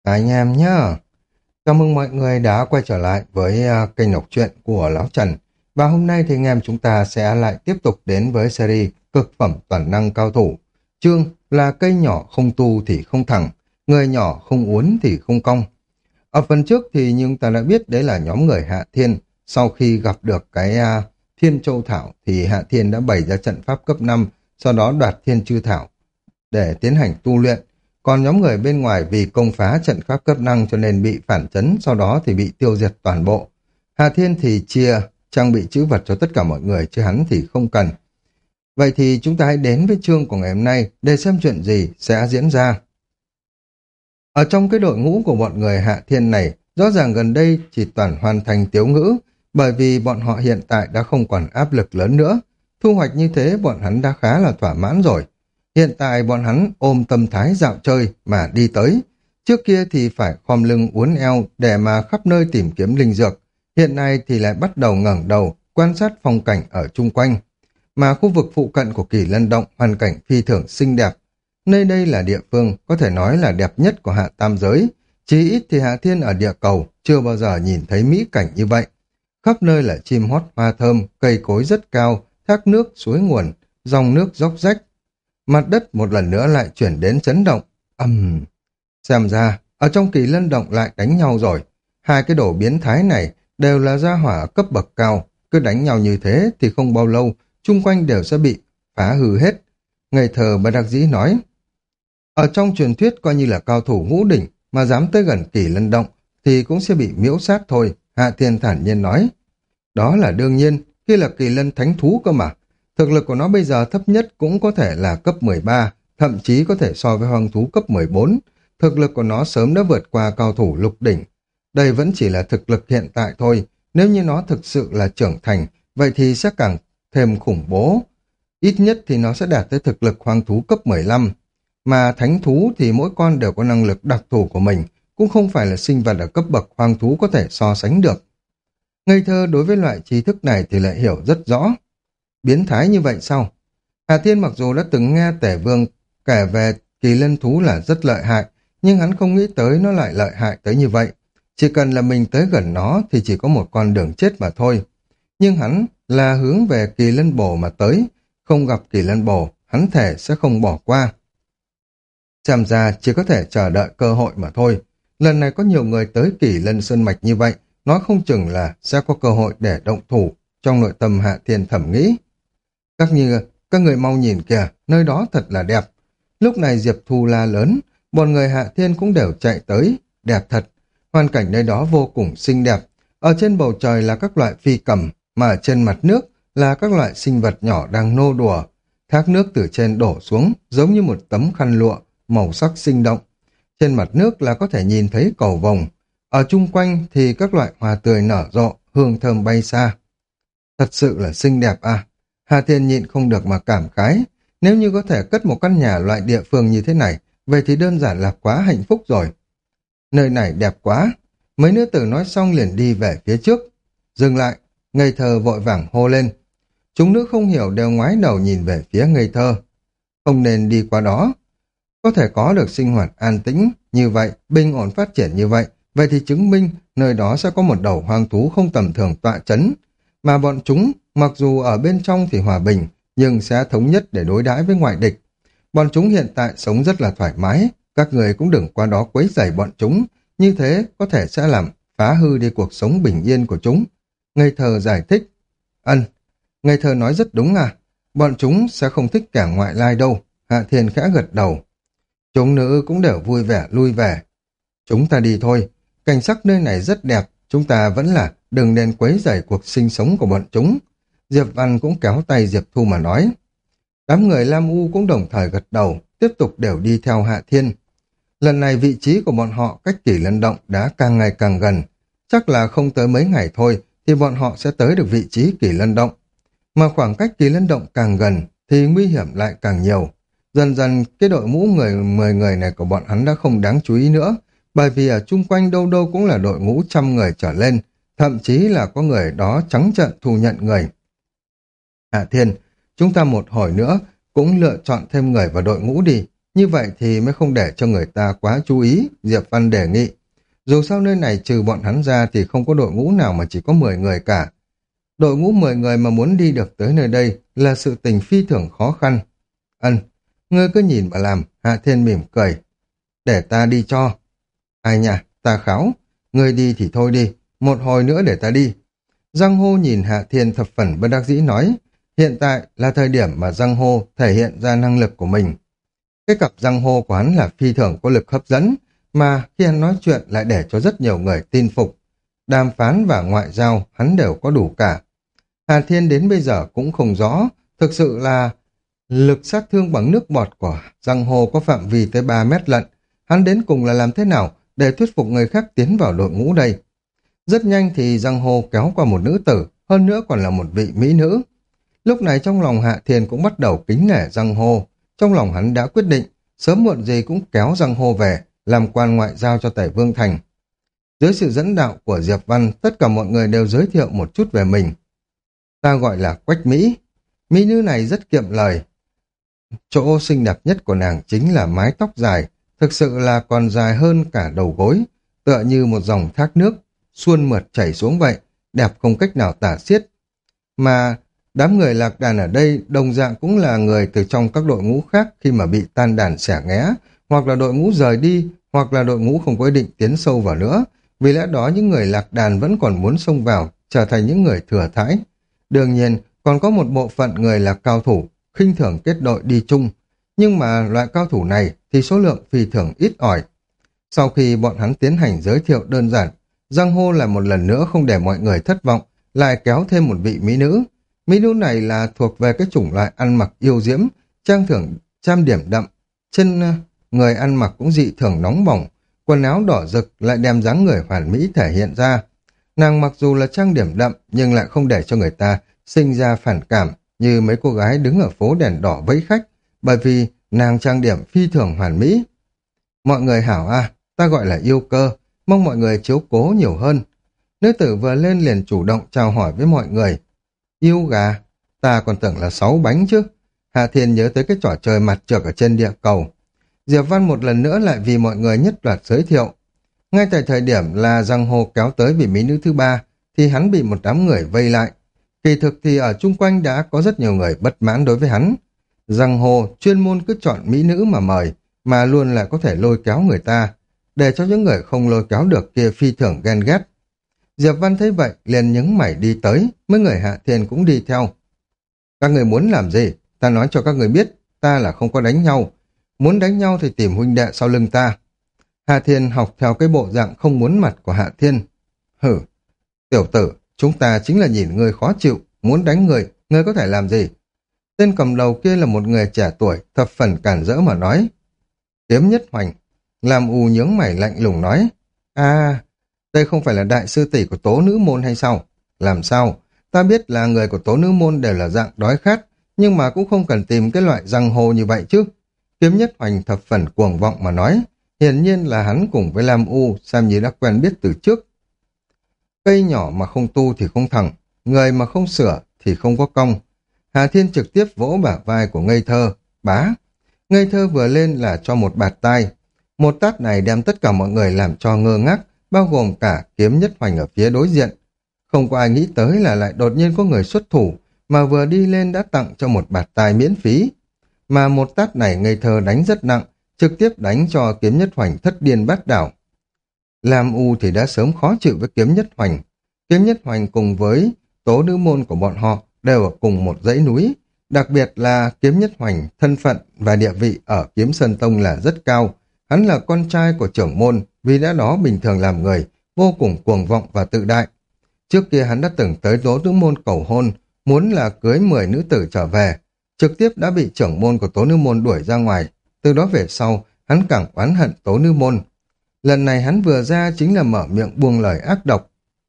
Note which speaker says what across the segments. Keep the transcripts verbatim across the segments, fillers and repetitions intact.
Speaker 1: Anh em nhá, chào mừng mọi người đã quay trở lại với à, kênh đọc truyện của Lão Trần. Và hôm nay thì anh em chúng ta sẽ lại tiếp tục đến với series Cực phẩm toàn năng cao thủ. Chương là cây nhỏ không tu thì không thẳng, người nhỏ không uốn thì không cong. Ở phần trước thì như chúng ta đã biết đấy là nhóm người Hạ Thiên. Sau khi gặp được cái à, Thiên Châu Thảo thì Hạ Thiên đã bày ra trận pháp cấp năm, sau đó đoạt Thiên Chư Thảo để tiến hành tu luyện. Còn nhóm người bên ngoài vì công phá trận pháp cấp năng cho nên bị phản chấn, sau đó thì bị tiêu diệt toàn bộ. Hà Thiên thì chia trang bị trữ vật cho tất cả mọi người, chứ hắn thì không cần. Vậy thì chúng ta hãy đến với chương của ngày hôm nay để xem chuyện gì sẽ diễn ra. Ở trong cái đội ngũ của bọn người Hạ Thiên này, rõ ràng gần đây chỉ toàn hoàn thành tiếu ngữ, bởi vì bọn họ hiện tại đã không còn áp lực lớn nữa. Thu hoạch như thế bọn hắn đã khá là thỏa mãn rồi. Hiện tại bọn hắn ôm tâm thái dạo chơi mà đi tới. Trước kia thì phải khom lưng uốn eo để mà khắp nơi tìm kiếm linh dược. Hiện nay thì lại bắt đầu ngẩng đầu, quan sát phong cảnh ở chung quanh. Mà khu vực phụ cận của Kỳ Lân Động hoàn cảnh phi thường xinh đẹp. Nơi đây là địa phương có thể nói là đẹp nhất của Hạ Tam Giới. Chí ít thì Hạ Thiên ở địa cầu chưa bao giờ nhìn thấy mỹ cảnh như vậy. Khắp nơi là chim hót hoa thơm, cây cối rất cao, thác nước, suối nguồn, dòng nước róc rách. Mặt đất một lần nữa lại chuyển đến chấn động. Ầm, xem ra, ở trong Kỳ Lân Động lại đánh nhau rồi. Hai cái đồ biến thái này đều là gia hỏa ở cấp bậc cao. Cứ đánh nhau như thế thì không bao lâu, chung quanh đều sẽ bị phá hư hết. Ngây thờ bất đắc dĩ nói. Ở trong truyền thuyết coi như là cao thủ ngũ đỉnh mà dám tới gần Kỳ Lân Động thì cũng sẽ bị miễu sát thôi. Hạ Thiên thản nhiên nói. Đó là đương nhiên, khi là Kỳ Lân Thánh Thú cơ mà. Thực lực của nó bây giờ thấp nhất cũng có thể là cấp mười ba, thậm chí có thể so với hoang thú cấp mười bốn. Thực lực của nó sớm đã vượt qua cao thủ lục đỉnh. Đây vẫn chỉ là thực lực hiện tại thôi. Nếu như nó thực sự là trưởng thành, vậy thì sẽ càng thêm khủng bố. Ít nhất thì nó sẽ đạt tới thực lực hoang thú cấp mười lăm. Mà thánh thú thì mỗi con đều có năng lực đặc thù của mình, cũng không phải là sinh vật ở cấp bậc hoang thú có thể so sánh được. Ngây thơ đối với loại trí thức này thì lại hiểu rất rõ. Biến thái như vậy sao? Hà Thiên mặc dù đã từng nghe Tể Vương kể về Kỳ Lân thú là rất lợi hại, nhưng hắn không nghĩ tới nó lại lợi hại tới như vậy. Chỉ cần là mình tới gần nó thì chỉ có một con đường chết mà thôi. Nhưng hắn là hướng về Kỳ Lân Bồ mà tới, không gặp Kỳ Lân Bồ, hắn thể sẽ không bỏ qua. Xem ra chỉ có thể chờ đợi cơ hội mà thôi. Lần này có nhiều người tới Kỳ Lân Sơn Mạch như vậy, nói không chừng là sẽ có cơ hội để động thủ. Trong nội tâm Hạ Thiên thẩm nghĩ. Các như, các người mau nhìn kìa, nơi đó thật là đẹp. Lúc này Diệp Thu la lớn, bọn người Hạ Thiên cũng đều chạy tới, đẹp thật. Hoàn cảnh nơi đó vô cùng xinh đẹp. Ở trên bầu trời là các loại phi cầm, mà ở trên mặt nước là các loại sinh vật nhỏ đang nô đùa. Thác nước từ trên đổ xuống, giống như một tấm khăn lụa, màu sắc sinh động. Trên mặt nước là có thể nhìn thấy cầu vồng. Ở chung quanh thì các loại hoa tươi nở rộ, hương thơm bay xa. Thật sự là xinh đẹp à. Hà Thiên nhịn không được mà cảm khái. Nếu như có thể cất một căn nhà loại địa phương như thế này, vậy thì đơn giản là quá hạnh phúc rồi. Nơi này đẹp quá. Mấy nữ tử nói xong liền đi về phía trước. Dừng lại, ngây thơ vội vàng hô lên. Chúng nữ không hiểu đều ngoái đầu nhìn về phía ngây thơ. Không nên đi qua đó. Có thể có được sinh hoạt an tĩnh như vậy, bình ổn phát triển như vậy, vậy thì chứng minh nơi đó sẽ có một đầu hoang thú không tầm thường tọa chấn. Mà bọn chúng, mặc dù ở bên trong thì hòa bình, nhưng sẽ thống nhất để đối đãi với ngoại địch. Bọn chúng hiện tại sống rất là thoải mái, các người cũng đừng qua đó quấy rầy bọn chúng, như thế có thể sẽ làm phá hư đi cuộc sống bình yên của chúng. Ngây thơ giải thích. Ân, ngây thơ nói rất đúng à, bọn chúng sẽ không thích kẻ ngoại lai đâu. Hạ Thiên khẽ gật đầu. Chúng nữ cũng đều vui vẻ lui về. Chúng ta đi thôi, cảnh sắc nơi này rất đẹp, chúng ta vẫn là đừng nên quấy rầy cuộc sinh sống của bọn chúng. Diệp Văn cũng kéo tay Diệp Thu mà nói. Đám người Lam U cũng đồng thời gật đầu, tiếp tục đều đi theo Hạ Thiên. Lần này vị trí của bọn họ cách Kỳ Lân Động đã càng ngày càng gần. Chắc là không tới mấy ngày thôi thì bọn họ sẽ tới được vị trí Kỳ Lân Động. Mà khoảng cách Kỳ Lân Động càng gần thì nguy hiểm lại càng nhiều. Dần dần cái đội ngũ người mười người này của bọn hắn đã không đáng chú ý nữa, bởi vì ở chung quanh đâu đâu cũng là đội ngũ trăm người trở lên, thậm chí là có người đó trắng trợn thu nhận người. Hạ Thiên, chúng ta một hồi nữa cũng lựa chọn thêm người vào đội ngũ đi. Như vậy thì mới không để cho người ta quá chú ý, Diệp Văn đề nghị. Dù sao nơi này trừ bọn hắn ra thì không có đội ngũ nào mà chỉ có mười người cả. Đội ngũ mười người mà muốn đi được tới nơi đây là sự tình phi thường khó khăn. Ân, ngươi cứ nhìn mà làm, Hạ Thiên mỉm cười. Để ta đi cho. Ai nha, ta kháo. Ngươi đi thì thôi đi, một hồi nữa để ta đi. Giang Hô nhìn Hạ Thiên thập phần bất đắc dĩ nói, hiện tại là thời điểm mà Giang Hô thể hiện ra năng lực của mình. Cái cặp Giang Hô của hắn là phi thường có lực hấp dẫn, mà khi hắn nói chuyện lại để cho rất nhiều người tin phục. Đàm phán và ngoại giao hắn đều có đủ cả. Hà Thiên đến bây giờ cũng không rõ, thực sự là lực sát thương bằng nước bọt của Giang Hồ có phạm vi tới ba mét lận. Hắn đến cùng là làm thế nào để thuyết phục người khác tiến vào đội ngũ đây? Rất nhanh thì Giang Hồ kéo qua một nữ tử, hơn nữa còn là một vị mỹ nữ. Lúc này trong lòng Hạ Thiên cũng bắt đầu kính nể Giang Hồ. Trong lòng hắn đã quyết định, sớm muộn gì cũng kéo Giang Hồ về, làm quan ngoại giao cho Tể Vương Thành. Dưới sự dẫn đạo của Diệp Văn, tất cả mọi người đều giới thiệu một chút về mình. Ta gọi là Quách Mỹ. Mỹ nữ này rất kiệm lời. Chỗ xinh đẹp nhất của nàng chính là mái tóc dài, thực sự là còn dài hơn cả đầu gối, tựa như một dòng thác nước, suôn mượt chảy xuống vậy, đẹp không cách nào tả xiết. Mà đám người lạc đàn ở đây đồng dạng cũng là người từ trong các đội ngũ khác khi mà bị tan đàn xẻ nghé, hoặc là đội ngũ rời đi, hoặc là đội ngũ không có ý định tiến sâu vào nữa. Vì lẽ đó những người lạc đàn vẫn còn muốn xông vào, trở thành những người thừa thãi. Đương nhiên, còn có một bộ phận người là cao thủ, khinh thường kết đội đi chung. Nhưng mà loại cao thủ này thì số lượng phi thường ít ỏi. Sau khi bọn hắn tiến hành giới thiệu đơn giản, Giang Hô là một lần nữa không để mọi người thất vọng, lại kéo thêm một vị mỹ nữ. Mỹ nữ này là thuộc về cái chủng loại ăn mặc yêu diễm, trang thưởng trang điểm đậm. Trên người ăn mặc cũng dị thường nóng bỏng, quần áo đỏ rực lại đem dáng người hoàn mỹ thể hiện ra. Nàng mặc dù là trang điểm đậm nhưng lại không để cho người ta sinh ra phản cảm như mấy cô gái đứng ở phố đèn đỏ vẫy khách, bởi vì nàng trang điểm phi thường hoàn mỹ. Mọi người hảo a, ta gọi là yêu cơ, mong mọi người chiếu cố nhiều hơn. Nữ tử vừa lên liền chủ động chào hỏi với mọi người. Yêu gà, ta còn tưởng là sáu bánh chứ. Hạ Thiên nhớ tới cái trò chơi mặt trượt ở trên địa cầu. Diệp Văn một lần nữa lại vì mọi người nhất loạt giới thiệu. Ngay tại thời điểm là Giang Hồ kéo tới vị mỹ nữ thứ ba, thì hắn bị một đám người vây lại. Kỳ thực thì ở chung quanh đã có rất nhiều người bất mãn đối với hắn. Giang Hồ chuyên môn cứ chọn mỹ nữ mà mời, mà luôn là có thể lôi kéo người ta, để cho những người không lôi kéo được kia phi thường ghen ghét. Diệp Văn thấy vậy, liền nhướng mày đi tới, mấy người Hạ Thiên cũng đi theo. Các người muốn làm gì? Ta nói cho các người biết, ta là không có đánh nhau. Muốn đánh nhau thì tìm huynh đệ sau lưng ta. Hạ Thiên học theo cái bộ dạng không muốn mặt của Hạ Thiên. Hử, tiểu tử, chúng ta chính là nhìn người khó chịu, muốn đánh người, người có thể làm gì? Tên cầm đầu kia là một người trẻ tuổi, thập phần cản rỡ mà nói. Kiếm Nhất Hoành, làm u nhướng mày lạnh lùng nói. À, đây không phải là đại sư tỷ của Tố Nữ Môn hay sao? Làm sao? Ta biết là người của Tố Nữ Môn đều là dạng đói khát, nhưng mà cũng không cần tìm cái loại răng hồ như vậy chứ. Kiếm Nhất Hoành thập phần cuồng vọng mà nói. Hiển nhiên là hắn cùng với Lam U xem như đã quen biết từ trước. Cây nhỏ mà không tu thì không thẳng, người mà không sửa thì không có công. Hà Thiên trực tiếp vỗ bả vai của Ngây Thơ, bá. Ngây Thơ vừa lên là cho một bạt tai. Một tát này đem tất cả mọi người làm cho ngơ ngác, bao gồm cả Kiếm Nhất Hoành ở phía đối diện. Không có ai nghĩ tới là lại đột nhiên có người xuất thủ, mà vừa đi lên đã tặng cho một bạt tai miễn phí. Mà một tát này Ngây Thơ đánh rất nặng, trực tiếp đánh cho Kiếm Nhất Hoành thất điên bát đảo. Lam U thì đã sớm khó chịu với Kiếm Nhất Hoành. Kiếm Nhất Hoành cùng với Tố Nữ Môn của bọn họ đều ở cùng một dãy núi. Đặc biệt là Kiếm Nhất Hoành thân phận và địa vị ở Kiếm Sơn Tông là rất cao. Hắn là con trai của trưởng môn, vì lẽ đó bình thường làm người vô cùng cuồng vọng và tự đại. Trước kia hắn đã từng tới Tố Nữ Môn cầu hôn, muốn là cưới mười nữ tử trở về, trực tiếp đã bị trưởng môn của Tố Nữ Môn đuổi ra ngoài. Từ đó về sau, hắn càng oán hận Tố Nữ Môn. Lần này hắn vừa ra chính là mở miệng buông lời ác độc.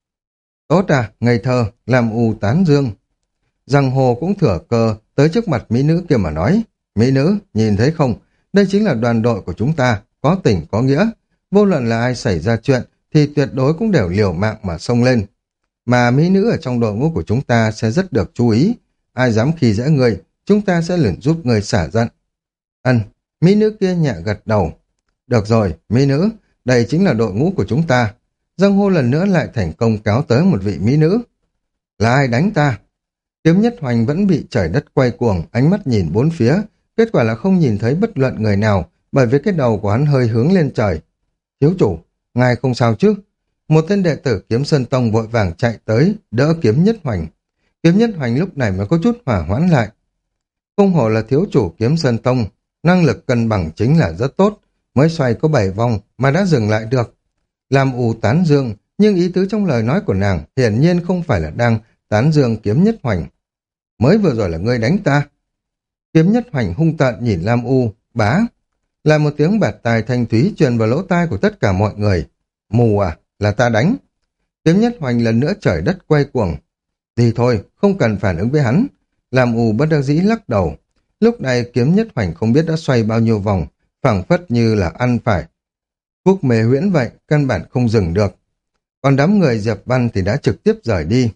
Speaker 1: Tốt à, Ngây Thơ, làm u tán dương. Giang Hồ cũng thừa cơ tới trước mặt mỹ nữ kia mà nói. Mỹ nữ, nhìn thấy không, đây chính là đoàn đội của chúng ta, có tình có nghĩa. Vô luận là ai xảy ra chuyện thì tuyệt đối cũng đều liều mạng mà xông lên. Mà mỹ nữ ở trong đội ngũ của chúng ta sẽ rất được chú ý. Ai dám khi dễ người, chúng ta sẽ liền giúp người xả giận. Ân, Mỹ nữ kia nhẹ gật đầu. Được rồi, mỹ nữ, đây chính là đội ngũ của chúng ta. Giang hô lần nữa lại thành công kéo tới một vị mỹ nữ. Là ai đánh ta? Kiếm Nhất Hoành vẫn bị trời đất quay cuồng, ánh mắt nhìn bốn phía, kết quả là không nhìn thấy bất luận người nào, bởi vì cái đầu của hắn hơi hướng lên trời. Thiếu chủ, ngài không sao chứ? Một tên đệ tử Kiếm Sơn Tông vội vàng chạy tới, đỡ Kiếm Nhất Hoành. Kiếm Nhất Hoành lúc này mới có chút hỏa hoãn lại. Không hổ là thiếu chủ Kiếm Sơn Tông, năng lực cân bằng chính là rất tốt, mới xoay có bảy vòng mà đã dừng lại được. Làm ù tán dương, nhưng ý tứ trong lời nói của nàng hiển nhiên không phải là đang tán dương Kiếm Nhất Hoành. Mới vừa rồi là ngươi đánh ta. Kiếm Nhất Hoành hung tợn nhìn Lam U, bá. Là một tiếng bạt tai thanh thúy truyền vào lỗ tai của tất cả mọi người. Mù à, là ta đánh. Kiếm Nhất Hoành lần nữa trời đất quay cuồng. Thì thôi, không cần phản ứng với hắn. Lam U bất đắc dĩ lắc đầu. Lúc này Kiếm Nhất Hoành không biết đã xoay bao nhiêu vòng, phảng phất như là ăn phải thuốc mê huyễn vậy, căn bản không dừng được. Còn đám người Diệp Văn thì đã trực tiếp rời đi.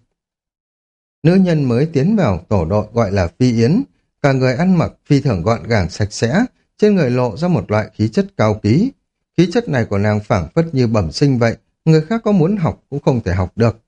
Speaker 1: Nữ nhân mới tiến vào tổ đội gọi là Phi Yến, cả người ăn mặc phi thường gọn gàng sạch sẽ, trên người lộ ra một loại khí chất cao quý. Khí chất này của nàng phảng phất như bẩm sinh vậy, người khác có muốn học cũng không thể học được.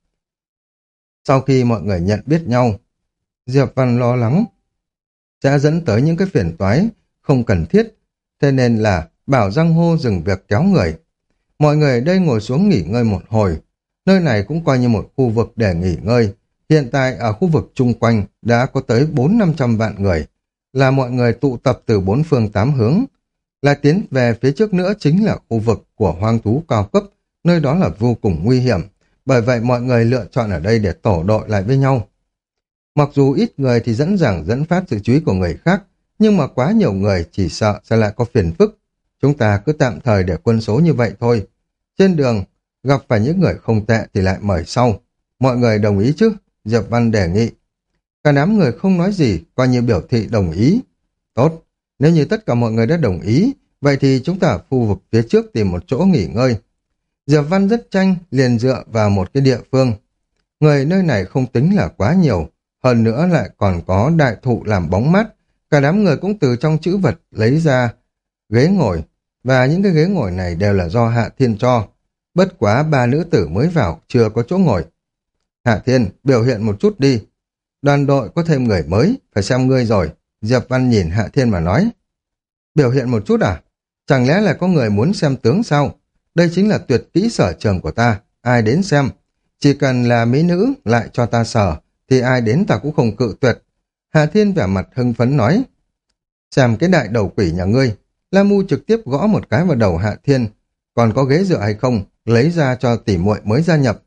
Speaker 1: Sau khi mọi người nhận biết nhau, Diệp Văn lo lắng sẽ dẫn tới những cái phiền toái không cần thiết, thế nên là bảo Giang Hô dừng việc kéo người. Mọi người ở đây ngồi xuống nghỉ ngơi một hồi, nơi này cũng coi như một khu vực để nghỉ ngơi. Hiện tại ở khu vực chung quanh đã có tới bốn năm trăm vạn người, là mọi người tụ tập từ bốn phương tám hướng. Là tiến về phía trước nữa chính là khu vực của hoang thú cao cấp, nơi đó là vô cùng nguy hiểm, bởi vậy mọi người lựa chọn ở đây để tổ đội lại với nhau. Mặc dù ít người thì dẫn dàng dẫn phát sự chú ý của người khác, nhưng mà quá nhiều người chỉ sợ sẽ lại có phiền phức. Chúng ta cứ tạm thời để quân số như vậy thôi. Trên đường, gặp phải những người không tệ thì lại mời sau. Mọi người đồng ý chứ? Diệp Văn đề nghị. Cả đám người không nói gì, coi như biểu thị đồng ý. Tốt, nếu như tất cả mọi người đã đồng ý, vậy thì chúng ta ở khu vực phía trước tìm một chỗ nghỉ ngơi. Diệp Văn rất tranh, liền dựa vào một cái địa phương. Người nơi này không tính là quá nhiều, hơn nữa lại còn có đại thụ làm bóng mát. Cả đám người cũng từ trong trữ vật lấy ra ghế ngồi, và những cái ghế ngồi này đều là do Hạ Thiên cho. Bất quá ba nữ tử mới vào, chưa có chỗ ngồi. Hạ Thiên, biểu hiện một chút đi. Đoàn đội có thêm người mới, phải xem ngươi rồi. Diệp Văn nhìn Hạ Thiên mà nói. Biểu hiện một chút à? Chẳng lẽ là có người muốn xem tướng sao? Đây chính là tuyệt kỹ sở trường của ta, ai đến xem. Chỉ cần là mỹ nữ lại cho ta sở, thì ai đến ta cũng không cự tuyệt. Hạ Thiên vẻ mặt hưng phấn nói. Xem cái đại đầu quỷ nhà ngươi. La Mu trực tiếp gõ một cái vào đầu Hạ Thiên. Còn có ghế dựa hay không? Lấy ra cho tỉ muội mới gia nhập.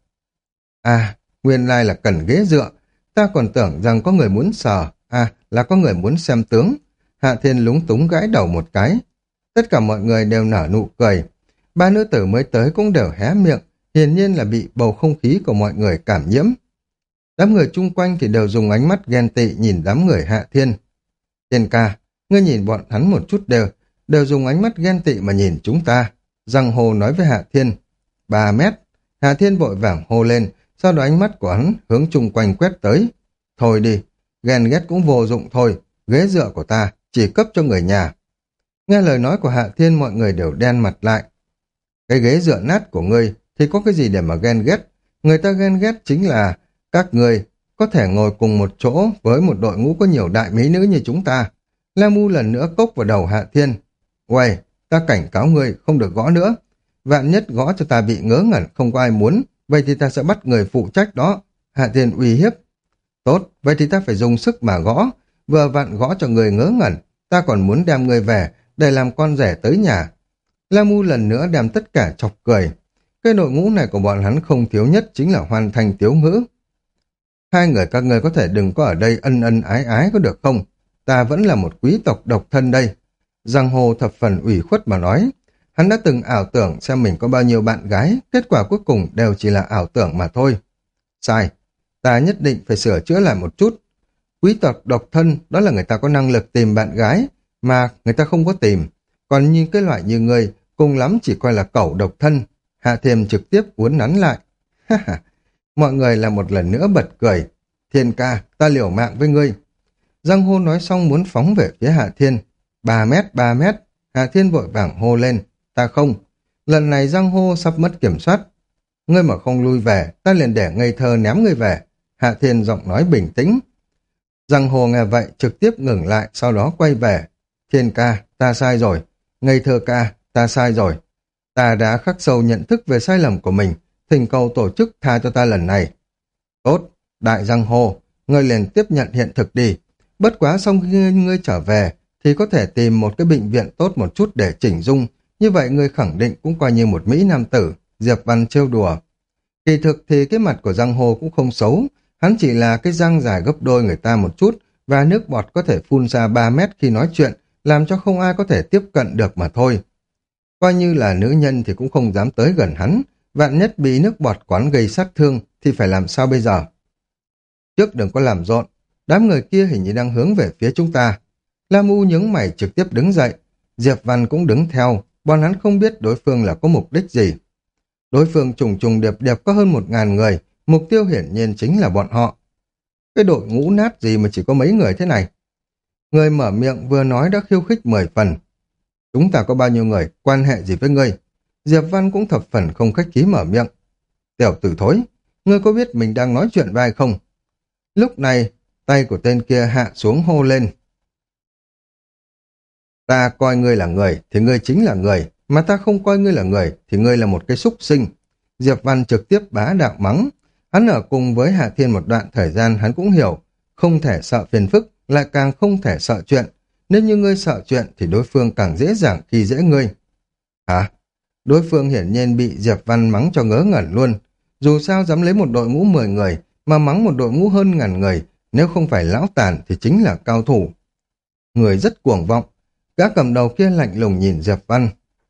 Speaker 1: À, nguyên lai là cần ghế dựa. Ta còn tưởng rằng có người muốn sờ. À, là có người muốn xem tướng. Hạ Thiên lúng túng gãi đầu một cái. Tất cả mọi người đều nở nụ cười. Ba nữ tử mới tới cũng đều hé miệng. Hiển nhiên là bị bầu không khí của mọi người cảm nhiễm. Đám người chung quanh thì đều dùng ánh mắt ghen tị nhìn đám người Hạ Thiên. Thiên ca, ngươi nhìn bọn hắn một chút đều, đều dùng ánh mắt ghen tị mà nhìn chúng ta. Giang Hồ nói với Hạ Thiên. Ba mét. Hạ Thiên vội vàng hô lên, sau đó ánh mắt của hắn hướng chung quanh quét tới. Thôi đi, ghen ghét cũng vô dụng thôi, ghế dựa của ta chỉ cấp cho người nhà. Nghe lời nói của Hạ Thiên mọi người đều đen mặt lại. Cái ghế dựa nát của ngươi thì có cái gì để mà ghen ghét? Người ta ghen ghét chính là các người có thể ngồi cùng một chỗ với một đội ngũ có nhiều đại mỹ nữ như chúng ta. La Mu lần nữa cốc vào đầu Hạ Thiên. Uầy, ta cảnh cáo ngươi không được gõ nữa. Vạn nhất gõ cho ta bị ngớ ngẩn không có ai muốn, vậy thì ta sẽ bắt người phụ trách đó. Hạ Thiên uy hiếp. Tốt, vậy thì ta phải dùng sức mà gõ. Vừa vặn gõ cho người ngớ ngẩn, ta còn muốn đem người về để làm con rể tới nhà. La Mu lần nữa đem tất cả chọc cười. Cái đội ngũ này của bọn hắn không thiếu nhất chính là Hoàn Thành Tiếu Ngữ. Hai người các ngươi có thể đừng có ở đây ân ân ái ái có được không? Ta vẫn là một quý tộc độc thân đây. Giang Hồ thập phần ủy khuất mà nói. Hắn đã từng ảo tưởng xem mình có bao nhiêu bạn gái, kết quả cuối cùng đều chỉ là ảo tưởng mà thôi. Sai, ta nhất định phải sửa chữa lại một chút. Quý tộc độc thân đó là người ta có năng lực tìm bạn gái, mà người ta không có tìm. Còn như cái loại như ngươi, cùng lắm chỉ coi là cẩu độc thân. Hạ Thiềm trực tiếp uốn nắn lại. Mọi người là một lần nữa bật cười. Thiên ca, ta liều mạng với ngươi. Giang Hô nói xong muốn phóng về phía Hạ Thiên. Ba mét, ba mét. Hạ Thiên vội vàng hô lên, ta không. Lần này giang hồ sắp mất kiểm soát. Ngươi mà không lui về, ta liền để ngây thơ ném ngươi về. Hạ Thiên giọng nói bình tĩnh. Giang hồ nghe vậy trực tiếp ngừng lại, sau đó quay về. Thiên ca, ta sai rồi. Ngây thơ ca, ta sai rồi. Ta đã khắc sâu nhận thức về sai lầm của mình, thỉnh cầu tổ chức tha cho ta lần này. Tốt, đại giang hồ, ngươi liền tiếp nhận hiện thực đi. Bất quá xong khi ngươi trở về, thì có thể tìm một cái bệnh viện tốt một chút để chỉnh dung, như vậy ngươi khẳng định cũng coi như một mỹ nam tử. Diệp Văn trêu đùa. Kỳ thực thì cái mặt của giang hồ cũng không xấu, hắn chỉ là cái răng dài gấp đôi người ta một chút, và nước bọt có thể phun ra ba mét khi nói chuyện, làm cho không ai có thể tiếp cận được mà thôi. Coi như là nữ nhân thì cũng không dám tới gần hắn, vạn nhất bị nước bọt quán gây sát thương thì phải làm sao bây giờ? Trước đừng có làm rộn, đám người kia hình như đang hướng về phía chúng ta. Lam U nhướng mày trực tiếp đứng dậy, Diệp Văn cũng đứng theo, bọn hắn không biết đối phương là có mục đích gì. Đối phương trùng trùng điệp điệp có hơn một ngàn người, mục tiêu hiển nhiên chính là bọn họ. Cái đội ngũ nát gì mà chỉ có mấy người thế này? Người mở miệng vừa nói đã khiêu khích mười phần. Chúng ta có bao nhiêu người, quan hệ gì với ngươi? Diệp Văn cũng thập phần không khách khí mở miệng. Tiểu tử thối, ngươi có biết mình đang nói chuyện với ai không? Lúc này, tay của tên kia hạ xuống hô lên. Ta coi ngươi là người, thì ngươi chính là người, mà ta không coi ngươi là người, thì ngươi là một cái súc sinh. Diệp Văn trực tiếp bá đạo mắng. Hắn ở cùng với Hạ Thiên một đoạn thời gian hắn cũng hiểu, không thể sợ phiền phức, lại càng không thể sợ chuyện. Nếu như ngươi sợ chuyện thì đối phương càng dễ dàng khi dễ ngươi. Hả? Đối phương hiển nhiên bị Diệp Văn mắng cho ngớ ngẩn luôn. Dù sao dám lấy một đội ngũ mười người, mà mắng một đội ngũ hơn ngàn người, nếu không phải lão tàn thì chính là cao thủ. Người rất cuồng vọng, gã cầm đầu kia lạnh lùng nhìn Diệp Văn.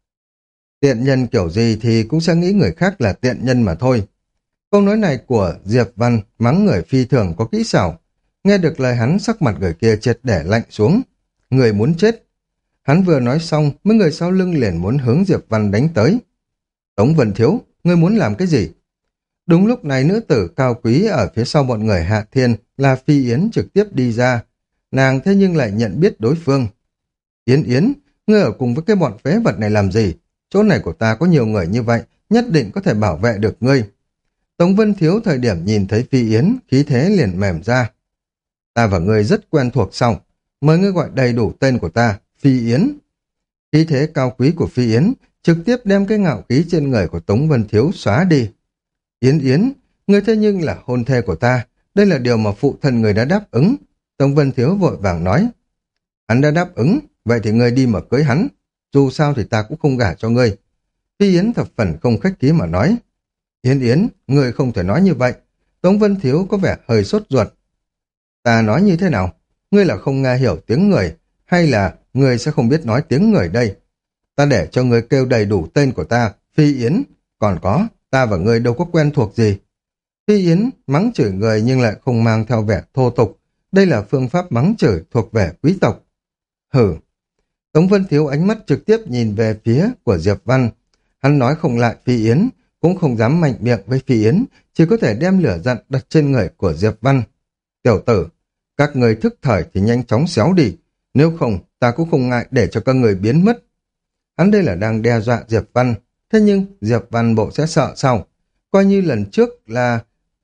Speaker 1: Tiện nhân kiểu gì thì cũng sẽ nghĩ người khác là tiện nhân mà thôi. Câu nói này của Diệp Văn mắng người phi thường có kỹ xảo. Nghe được lời hắn, sắc mặt người kia triệt để lạnh xuống. Người muốn chết. Hắn vừa nói xong, mấy người sau lưng liền muốn hướng Diệp Văn đánh tới. Tống Vân Thiếu, ngươi muốn làm cái gì? Đúng lúc này nữ tử cao quý ở phía sau bọn người Hạ Thiên là Phi Yến trực tiếp đi ra. Nàng thế nhưng lại nhận biết đối phương. Yến Yến, ngươi ở cùng với cái bọn phế vật này làm gì? Chỗ này của ta có nhiều người như vậy, nhất định có thể bảo vệ được ngươi. Tống Vân Thiếu thời điểm nhìn thấy Phi Yến, khí thế liền mềm ra. Ta và ngươi rất quen thuộc sau, mời ngươi gọi đầy đủ tên của ta, Phi Yến. Khí thế cao quý của Phi Yến trực tiếp đem cái ngạo khí trên người của Tống Vân Thiếu xóa đi. Yến Yến, ngươi thế nhưng là hôn thê của ta, đây là điều mà phụ thân người đã đáp ứng. Tống Vân Thiếu vội vàng nói. Hắn đã đáp ứng, vậy thì ngươi đi mà cưới hắn, dù sao thì ta cũng không gả cho ngươi. Phi Yến thập phần không khách khí mà nói. Yến Yến, ngươi không thể nói như vậy. Tống Vân Thiếu có vẻ hơi sốt ruột. Ta nói như thế nào? Ngươi là không nghe hiểu tiếng người, hay là ngươi sẽ không biết nói tiếng người đây? Ta để cho ngươi kêu đầy đủ tên của ta, Phi Yến. Còn có, ta và ngươi đâu có quen thuộc gì. Phi Yến mắng chửi người nhưng lại không mang theo vẻ thô tục. Đây là phương pháp mắng chửi thuộc về quý tộc. Hử! Tống Vân Thiếu ánh mắt trực tiếp nhìn về phía của Diệp Văn. Hắn nói không lại Phi Yến, cũng không dám mạnh miệng với Phi Yến, chỉ có thể đem lửa giận đặt trên người của Diệp Văn. Tiểu tử, các người thức thời thì nhanh chóng xéo đi, nếu không ta cũng không ngại để cho các người biến mất. Hắn đây là đang đe dọa Diệp Văn, thế nhưng Diệp Văn bộ sẽ sợ sao? Coi như lần trước là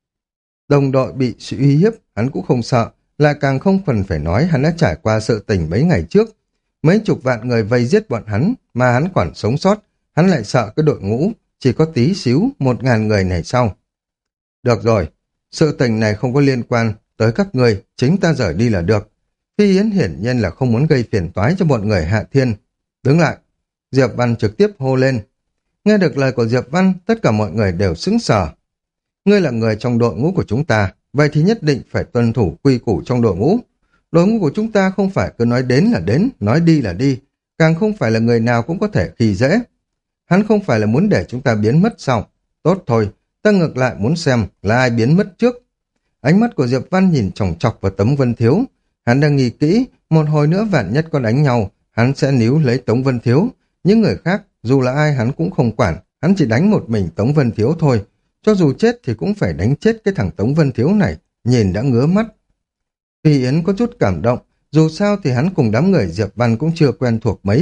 Speaker 1: đồng đội bị sự uy hiếp, hắn cũng không sợ, lại càng không cần phải nói hắn đã trải qua sự tình mấy ngày trước. Mấy chục vạn người vây giết bọn hắn, mà hắn còn sống sót, hắn lại sợ cái đội ngũ, chỉ có tí xíu, một ngàn người này sau. Được rồi, sự tình này không có liên quan tới các người, chính ta rời đi là được. Phi Yến hiển nhiên là không muốn gây phiền toái cho bọn người Hạ Thiên. Đứng lại, Diệp Văn trực tiếp hô lên. Nghe được lời của Diệp Văn, tất cả mọi người đều sững sờ. Ngươi là người trong đội ngũ của chúng ta, vậy thì nhất định phải tuân thủ quy củ trong đội ngũ. Đội ngũ của chúng ta không phải cứ nói đến là đến, nói đi là đi, càng không phải là người nào cũng có thể khi dễ. Hắn không phải là muốn để chúng ta biến mất sao? Tốt thôi, ta ngược lại muốn xem là ai biến mất trước. Ánh mắt của Diệp Văn nhìn chòng chọc vào Tống Vân Thiếu. Hắn đang nghĩ kỹ, một hồi nữa vạn nhất có đánh nhau, hắn sẽ níu lấy Tống Vân Thiếu. Những người khác, dù là ai hắn cũng không quản, hắn chỉ đánh một mình Tống Vân Thiếu thôi. Cho dù chết thì cũng phải đánh chết cái thằng Tống Vân Thiếu này, nhìn đã ngứa mắt. Phi Yến có chút cảm động, dù sao thì hắn cùng đám người Diệp Văn cũng chưa quen thuộc mấy,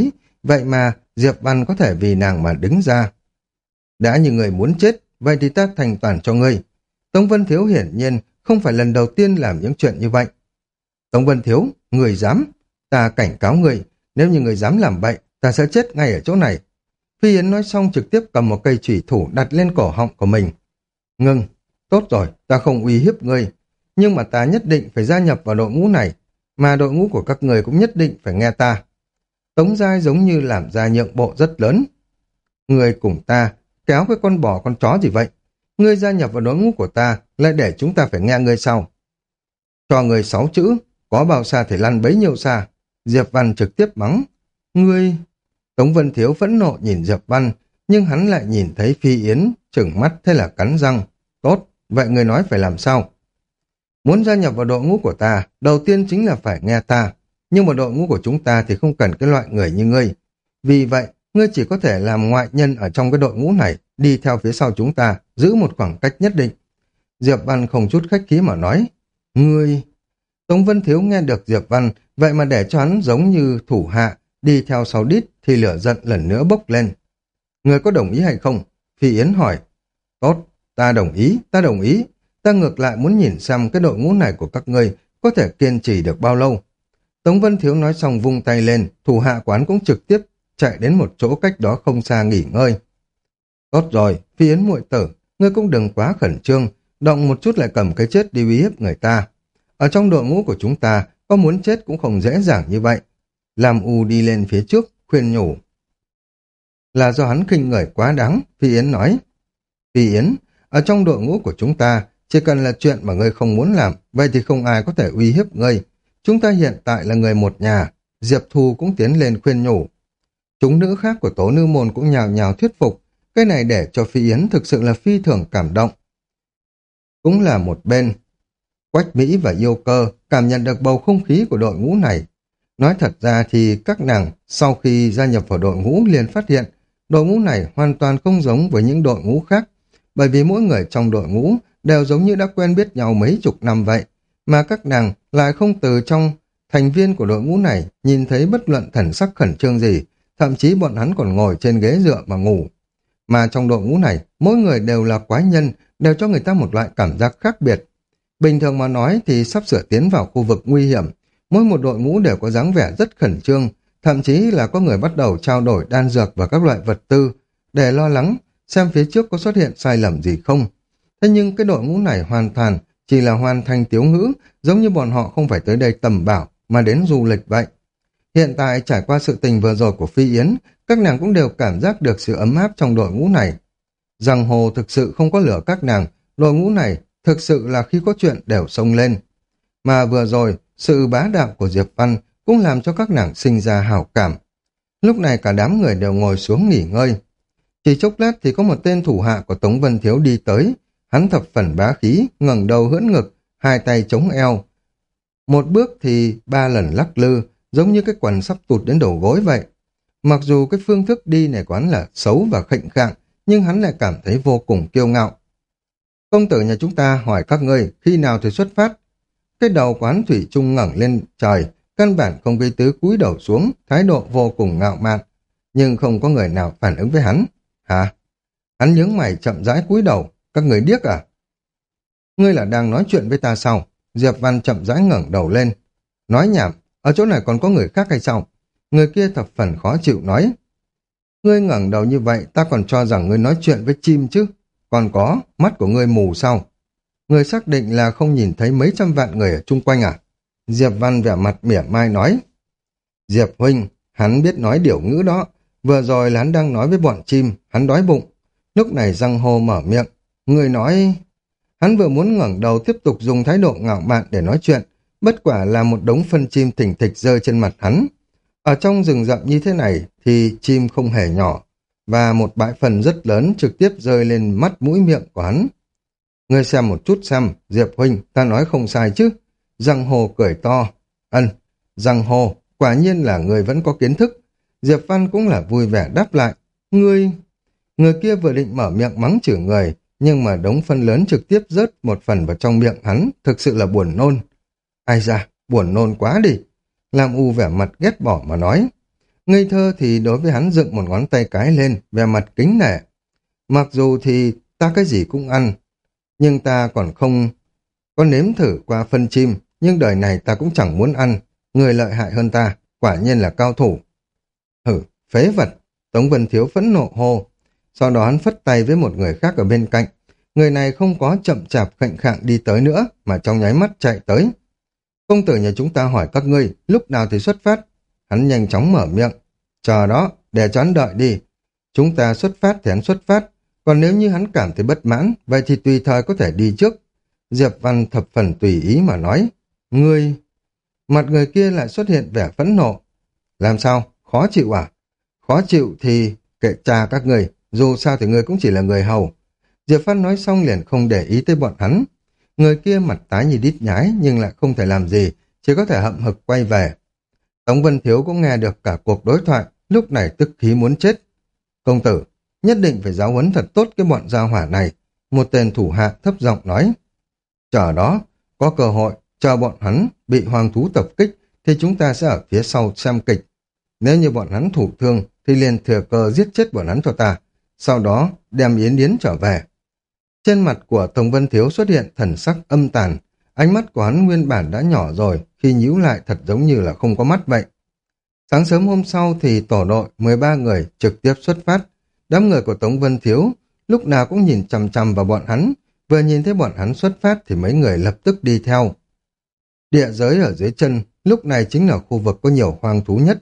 Speaker 1: Vậy mà Diệp Văn có thể vì nàng mà đứng ra. Đã như người muốn chết, vậy thì ta thành toàn cho ngươi. Tống Vân Thiếu hiển nhiên không phải lần đầu tiên làm những chuyện như vậy. Tống Vân Thiếu, người dám, ta cảnh cáo người, nếu như người dám làm bậy, ta sẽ chết ngay ở chỗ này. Phi Yến nói xong trực tiếp cầm một cây chủy thủ đặt lên cổ họng của mình. Ngưng, tốt rồi, ta không uy hiếp ngươi, nhưng mà ta nhất định phải gia nhập vào đội ngũ này, mà đội ngũ của các người cũng nhất định phải nghe ta. Tống Giai giống như làm ra nhượng bộ rất lớn. Ngươi cùng ta, kéo cái con bò con chó gì vậy? Ngươi gia nhập vào đội ngũ của ta, lại để chúng ta phải nghe ngươi sau. Cho ngươi sáu chữ, có bao xa thì lăn bấy nhiêu xa. Diệp Văn trực tiếp mắng. Ngươi... Tống Vân Thiếu phẫn nộ nhìn Diệp Văn, nhưng hắn lại nhìn thấy Phi Yến, trừng mắt thế là cắn răng. Tốt, vậy ngươi nói phải làm sao? Muốn gia nhập vào đội ngũ của ta, đầu tiên chính là phải nghe ta. Nhưng mà đội ngũ của chúng ta thì không cần cái loại người như ngươi. Vì vậy, ngươi chỉ có thể làm ngoại nhân ở trong cái đội ngũ này, đi theo phía sau chúng ta, giữ một khoảng cách nhất định. Diệp Văn không chút khách khí mà nói. Ngươi... Tống Vân Thiếu nghe được Diệp Văn, vậy mà để cho hắn giống như thủ hạ, đi theo sau đít thì lửa giận lần nữa bốc lên. Ngươi có đồng ý hay không? Phi Yến hỏi. Tốt, ta đồng ý, ta đồng ý. Ta ngược lại muốn nhìn xem cái đội ngũ này của các ngươi có thể kiên trì được bao lâu. Tống Vân Thiếu nói xong vung tay lên, thủ hạ quán cũng trực tiếp chạy đến một chỗ cách đó không xa nghỉ ngơi. Tốt rồi, Phi Yến muội tử, ngươi cũng đừng quá khẩn trương, động một chút lại cầm cái chết đi uy hiếp người ta. Ở trong đội ngũ của chúng ta, có muốn chết cũng không dễ dàng như vậy. Lam U đi lên phía trước, khuyên nhủ. Là do hắn khinh người quá đáng, Phi Yến nói. Phi Yến, ở trong đội ngũ của chúng ta, chỉ cần là chuyện mà ngươi không muốn làm, vậy thì không ai có thể uy hiếp ngươi. Chúng ta hiện tại là người một nhà. Diệp Thu cũng tiến lên khuyên nhủ. Chúng nữ khác của Tố Nữ Môn cũng nhào nhào thuyết phục. Cái này để cho Phi Yến thực sự là phi thường cảm động. Cũng là một bên. Quách Mỹ và Yêu Cơ cảm nhận được bầu không khí của đội ngũ này. Nói thật ra thì các nàng sau khi gia nhập vào đội ngũ liền phát hiện đội ngũ này hoàn toàn không giống với những đội ngũ khác. Bởi vì mỗi người trong đội ngũ đều giống như đã quen biết nhau mấy chục năm vậy. Mà các nàng lại không từ trong thành viên của đội ngũ này nhìn thấy bất luận thần sắc khẩn trương gì. Thậm chí bọn hắn còn ngồi trên ghế dựa mà ngủ. Mà trong đội ngũ này, mỗi người đều là quái nhân, đều cho người ta một loại cảm giác khác biệt. Bình thường mà nói thì sắp sửa tiến vào khu vực nguy hiểm, mỗi một đội ngũ đều có dáng vẻ rất khẩn trương, thậm chí là có người bắt đầu trao đổi đan dược và các loại vật tư, để lo lắng xem phía trước có xuất hiện sai lầm gì không. Thế nhưng cái đội ngũ này hoàn toàn chỉ là hoàn thành tiếu ngữ, giống như bọn họ không phải tới đây tầm bảo, mà đến du lịch vậy. Hiện tại trải qua sự tình vừa rồi của Phi Yến, các nàng cũng đều cảm giác được sự ấm áp trong đội ngũ này. Giang hồ thực sự không có lửa các nàng, đội ngũ này thực sự là khi có chuyện đều xông lên. Mà vừa rồi, sự bá đạo của Diệp Văn cũng làm cho các nàng sinh ra hảo cảm. Lúc này cả đám người đều ngồi xuống nghỉ ngơi. Chỉ chốc lát thì có một tên thủ hạ của Tống Vân Thiếu đi tới. Hắn thập phần bá khí, ngẩng đầu hưỡn ngực, hai tay chống eo. Một bước thì ba lần lắc lư, giống như cái quần sắp tụt đến đầu gối vậy. Mặc dù cái phương thức đi này của hắn là xấu và khệnh khạng, nhưng hắn lại cảm thấy vô cùng kiêu ngạo. Công tử nhà chúng ta hỏi các ngươi khi nào thì xuất phát. Cái đầu quán thủy chung ngẩng lên trời, căn bản không vi tứ cúi đầu xuống, thái độ vô cùng ngạo mạn. Nhưng không có người nào phản ứng với hắn. Hả? Hắn nhướng mày chậm rãi cúi đầu. Các người điếc à? Ngươi là đang nói chuyện với ta sao? Diệp Văn chậm rãi ngẩng đầu lên. Nói nhảm, ở chỗ này còn có người khác hay sao? Người kia thập phần khó chịu nói. Ngươi ngẩng đầu như vậy, ta còn cho rằng ngươi nói chuyện với chim chứ. Còn có, mắt của ngươi mù sao? Ngươi xác định là không nhìn thấy mấy trăm vạn người ở chung quanh à? Diệp Văn vẻ mặt mỉa mai nói. Diệp huynh, hắn biết nói điều ngữ đó. Vừa rồi là hắn đang nói với bọn chim, hắn đói bụng. Lúc này Giang Hồ mở miệng. Người nói... Hắn vừa muốn ngẩng đầu tiếp tục dùng thái độ ngạo mạn để nói chuyện. Bất quả là một đống phân chim thình thịch rơi trên mặt hắn. Ở trong rừng rậm như thế này thì chim không hề nhỏ. Và một bãi phần rất lớn trực tiếp rơi lên mắt mũi miệng của hắn. Ngươi xem một chút xem, Diệp huynh, ta nói không sai chứ. Giang Hồ cười to. Ân, Giang Hồ, quả nhiên là người vẫn có kiến thức. Diệp Văn cũng là vui vẻ đáp lại. Ngươi... Người kia vừa định mở miệng mắng chửi người, nhưng mà đống phân lớn trực tiếp rớt một phần vào trong miệng hắn, thực sự là buồn nôn. Ai da, buồn nôn quá đi. Lam U vẻ mặt ghét bỏ mà nói. Ngây thơ thì đối với hắn dựng một ngón tay cái lên, vẻ mặt kính nể. Mặc dù thì ta cái gì cũng ăn, nhưng ta còn không có nếm thử qua phân chim, nhưng đời này ta cũng chẳng muốn ăn. Người lợi hại hơn ta, quả nhiên là cao thủ. Hử, phế vật, Tống Vân Thiếu phẫn nộ hô. Sau đó hắn phất tay với một người khác ở bên cạnh. Người này không có chậm chạp khệnh khạng đi tới nữa, mà trong nháy mắt chạy tới. Công tử nhà chúng ta hỏi các ngươi, lúc nào thì xuất phát? Hắn nhanh chóng mở miệng. Chờ đó, để cho hắn đợi đi. Chúng ta xuất phát thì hắn xuất phát, còn nếu như hắn cảm thấy bất mãn, vậy thì tùy thời có thể đi trước. Diệp Văn thập phần tùy ý mà nói. Ngươi... Mặt người kia lại xuất hiện vẻ phẫn nộ. Làm sao? Khó chịu à? Khó chịu thì kệ cha các người, dù sao thì người cũng chỉ là người hầu. Diệp Văn nói xong liền không để ý tới bọn hắn. Người kia mặt tái như đít nhái nhưng lại không thể làm gì, chỉ có thể hậm hực quay về. Tống Vân Thiếu cũng nghe được cả cuộc đối thoại, lúc này tức khí muốn chết. Công tử, nhất định phải giáo huấn thật tốt cái bọn gia hỏa này. Một tên thủ hạ thấp giọng nói. Chờ đó, có cơ hội, chờ bọn hắn bị hoang thú tập kích thì chúng ta sẽ ở phía sau xem kịch. Nếu như bọn hắn thủ thương thì liền thừa cơ giết chết bọn hắn cho ta, sau đó đem Yến Yến trở về. Trên mặt của Tống Vân Thiếu xuất hiện thần sắc âm tàn, ánh mắt của hắn nguyên bản đã nhỏ rồi, khi nhíu lại thật giống như là không có mắt vậy. Sáng sớm hôm sau thì tổ đội mười ba người trực tiếp xuất phát. Đám người của Tống Vân Thiếu lúc nào cũng nhìn chằm chằm vào bọn hắn, vừa nhìn thấy bọn hắn xuất phát thì mấy người lập tức đi theo. Địa giới ở dưới chân lúc này chính là khu vực có nhiều hoang thú nhất.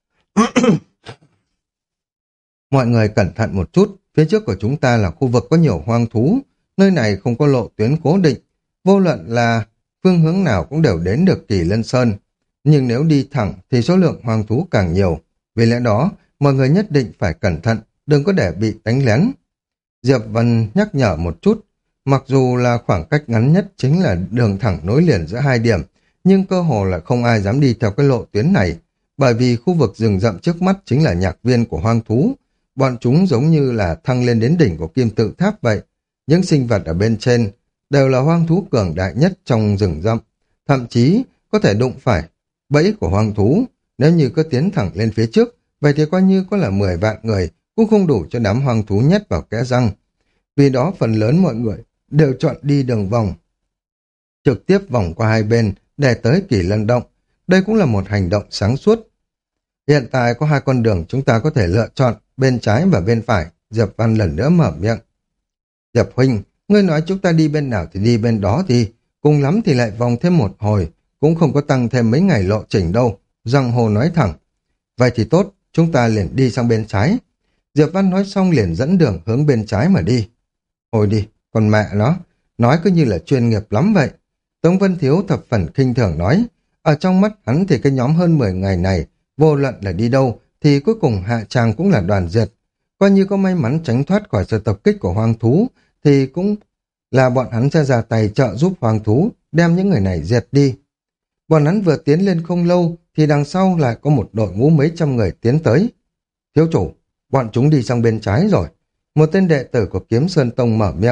Speaker 1: Mọi người cẩn thận một chút, phía trước của chúng ta là khu vực có nhiều hoang thú, nơi này không có lộ tuyến cố định, vô luận là phương hướng nào cũng đều đến được Kỳ Lân Sơn. Nhưng nếu đi thẳng thì số lượng hoang thú càng nhiều, vì lẽ đó mọi người nhất định phải cẩn thận, đừng có để bị đánh lén. Diệp Vân nhắc nhở một chút, mặc dù là khoảng cách ngắn nhất chính là đường thẳng nối liền giữa hai điểm, nhưng cơ hồ là không ai dám đi theo cái lộ tuyến này, bởi vì khu vực rừng rậm trước mắt chính là nhạc viên của hoang thú. Bọn chúng giống như là thăng lên đến đỉnh của kim tự tháp vậy. Những sinh vật ở bên trên đều là hoang thú cường đại nhất trong rừng rậm, thậm chí có thể đụng phải bẫy của hoang thú. Nếu như cứ tiến thẳng lên phía trước, vậy thì coi như có là mười vạn người cũng không đủ cho đám hoang thú nhét vào kẽ răng. Vì đó phần lớn mọi người đều chọn đi đường vòng, trực tiếp vòng qua hai bên để tới Kỳ Lân Động. Đây cũng là một hành động sáng suốt. Hiện tại có hai con đường chúng ta có thể lựa chọn, bên trái và bên phải. Diệp Văn lần nữa mở miệng. Diệp huynh, ngươi nói chúng ta đi bên nào thì đi bên đó thì, cùng lắm thì lại vòng thêm một hồi, cũng không có tăng thêm mấy ngày lộ trình đâu. Giang Hồ nói thẳng. Vậy thì tốt, chúng ta liền đi sang bên trái. Diệp Văn nói xong liền dẫn đường hướng bên trái mà đi. Hồi đi, còn mẹ nó, nói cứ như là chuyên nghiệp lắm vậy. Tống Vân Thiếu thập phần khinh thường nói. Ở trong mắt hắn thì cái nhóm hơn mười ngày này, vô luận là đi đâu, thì cuối cùng hạ tràng cũng là đoàn diệt. Coi như có may mắn tránh thoát khỏi sự tập kích của hoang thú, thì cũng là bọn hắn sẽ ra tay trợ giúp hoang thú, đem những người này diệt đi. Bọn hắn vừa tiến lên không lâu, thì đằng sau lại có một đội ngũ mấy trăm người tiến tới. Thiếu chủ, bọn chúng đi sang bên trái rồi. Một tên đệ tử của Kiếm Sơn Tông mở miệng.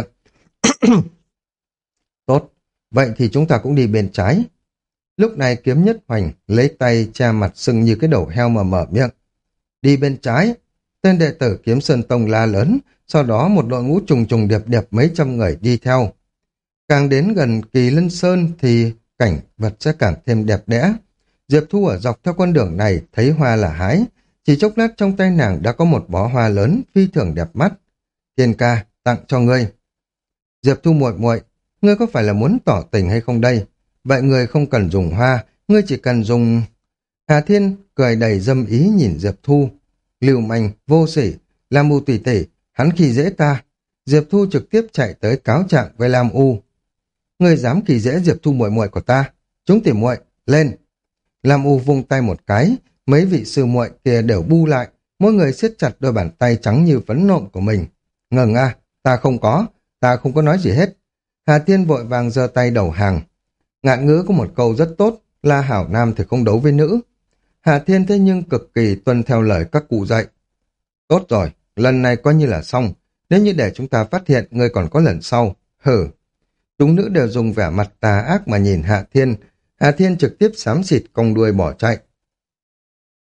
Speaker 1: Tốt, vậy thì chúng ta cũng đi bên trái. Lúc này Kiếm Nhất Hoành lấy tay che mặt sưng như cái đầu heo mà mở miệng. Đi bên trái. Tên đệ tử Kiếm Sơn Tông la lớn, sau đó một đội ngũ trùng trùng điệp điệp mấy trăm người đi theo. Càng đến gần Kỳ Lân Sơn thì cảnh vật sẽ càng thêm đẹp đẽ. Diệp Thu ở dọc theo con đường này thấy hoa là hái, chỉ chốc lát trong tay nàng đã có một bó hoa lớn phi thường đẹp mắt. Thiên ca, tặng cho ngươi. Diệp Thu muội muội, ngươi có phải là muốn tỏ tình hay không đây? Vậy ngươi không cần dùng hoa, ngươi chỉ cần dùng... Hà Thiên cười đầy dâm ý nhìn Diệp Thu. Lưu manh, vô sỉ, Lam U tỷ tỷ, hắn khi dễ ta. Diệp Thu trực tiếp chạy tới cáo trạng với Lam U. Ngươi dám khi dễ Diệp Thu muội muội của ta? Chúng tỉ muội, lên. Lam U vung tay một cái, mấy vị sư muội kia đều bu lại, mỗi người siết chặt đôi bàn tay trắng như phấn nộm của mình. Ngừng a, ta không có, ta không có nói gì hết. Hà Thiên vội vàng giơ tay đầu hàng. Ngạn ngữ có một câu rất tốt, là hảo nam thì không đấu với nữ. Hà Thiên thế nhưng cực kỳ tuân theo lời các cụ dạy. Tốt rồi, lần này coi như là xong, nếu như để chúng ta phát hiện ngươi còn có lần sau, hử. Chúng nữ đều dùng vẻ mặt tà ác mà nhìn Hà Thiên. Hà Thiên trực tiếp xám xịt cong đuôi bỏ chạy.